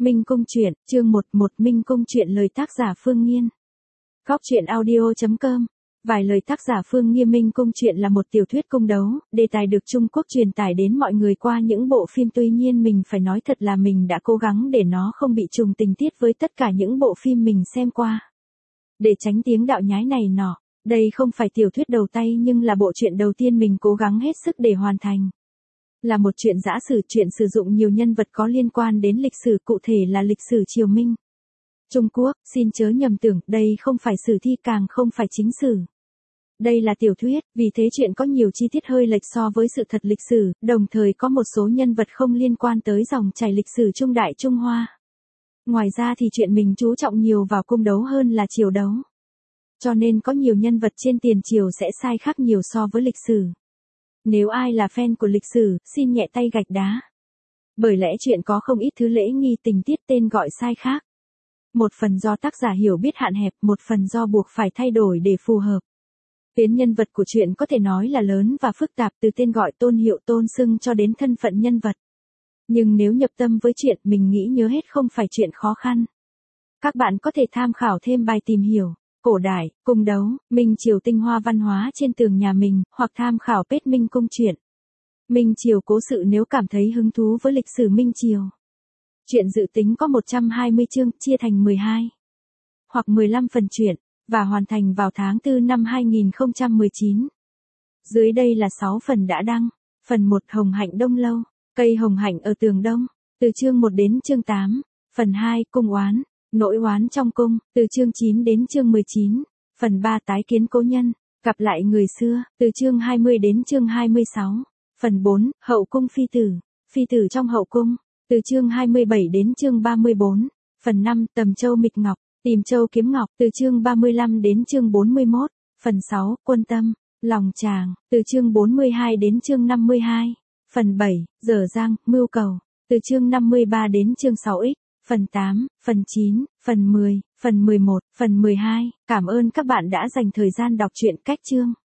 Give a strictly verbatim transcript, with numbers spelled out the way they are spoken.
Minh Cung truyện, chương một một Minh Cung truyện lời tác giả Phương Nghiên. Góc truyện audio chấm com. Vài lời tác giả Phương Nghiên. Minh Cung truyện là một tiểu thuyết cung đấu, đề tài được Trung Quốc truyền tải đến mọi người qua những bộ phim, tuy nhiên mình phải nói thật là mình đã cố gắng để nó không bị trùng tình tiết với tất cả những bộ phim mình xem qua. Để tránh tiếng đạo nhái này nọ, đây không phải tiểu thuyết đầu tay nhưng là bộ truyện đầu tiên mình cố gắng hết sức để hoàn thành. Là một chuyện giã sử, chuyện sử dụng nhiều nhân vật có liên quan đến lịch sử, cụ thể là lịch sử triều Minh Trung Quốc. Xin chớ nhầm tưởng, đây không phải sử thi, càng không phải chính sử. Đây là tiểu thuyết, vì thế chuyện có nhiều chi tiết hơi lệch so với sự thật lịch sử, đồng thời có một số nhân vật không liên quan tới dòng chảy lịch sử Trung Đại Trung Hoa. Ngoài ra thì chuyện mình chú trọng nhiều vào cung đấu hơn là triều đấu. Cho nên có nhiều nhân vật trên tiền triều sẽ sai khác nhiều so với lịch sử. Nếu ai là fan của lịch sử, xin nhẹ tay gạch đá. Bởi lẽ chuyện có không ít thứ lễ nghi tình tiết tên gọi sai khác. Một phần do tác giả hiểu biết hạn hẹp, một phần do buộc phải thay đổi để phù hợp. Tuyến nhân vật của chuyện có thể nói là lớn và phức tạp, từ tên gọi, tôn hiệu, tôn xưng cho đến thân phận nhân vật. Nhưng nếu nhập tâm với chuyện, mình nghĩ nhớ hết không phải chuyện khó khăn. Các bạn có thể tham khảo thêm bài tìm hiểu cổ đại, cung đấu, Minh Triều tinh hoa văn hóa trên tường nhà mình, hoặc tham khảo page Minh Cung truyện. Minh Triều cố sự nếu cảm thấy hứng thú với lịch sử Minh Triều. Truyện dự tính có một trăm hai mươi chương, chia thành mười hai hoặc mười lăm phần truyện, và hoàn thành vào tháng tư năm hai nghìn không trăm mười chín. Dưới đây là sáu phần đã đăng. Phần một, Hồng Hạnh Đông Lâu, cây hồng hạnh ở tường đông, từ chương một đến chương tám. Phần hai, Cung oán, nỗi oán trong cung, từ chương chín đến chương mười chín. Phần ba, Tái kiến cố nhân, gặp lại người xưa, từ chương hai mươi đến chương hai mươi sáu. Phần bốn, Hậu cung phi tử, phi tử trong hậu cung, từ chương hai mươi bảy đến chương ba mươi bốn. Phần năm, Tầm Châu Mịch Ngọc, tìm châu kiếm ngọc, từ chương ba mươi lăm đến chương bốn mươi mốt. Phần sáu, Quân tâm, lòng chàng, từ chương bốn mươi hai đến chương năm mươi hai. Phần bảy, Dở dang, mưu cầu, từ chương năm mươi ba đến chương sáu x. Phần tám, phần chín, phần mười, phần mười một, phần mười hai. Cảm ơn các bạn đã dành thời gian đọc truyện Cách Chương.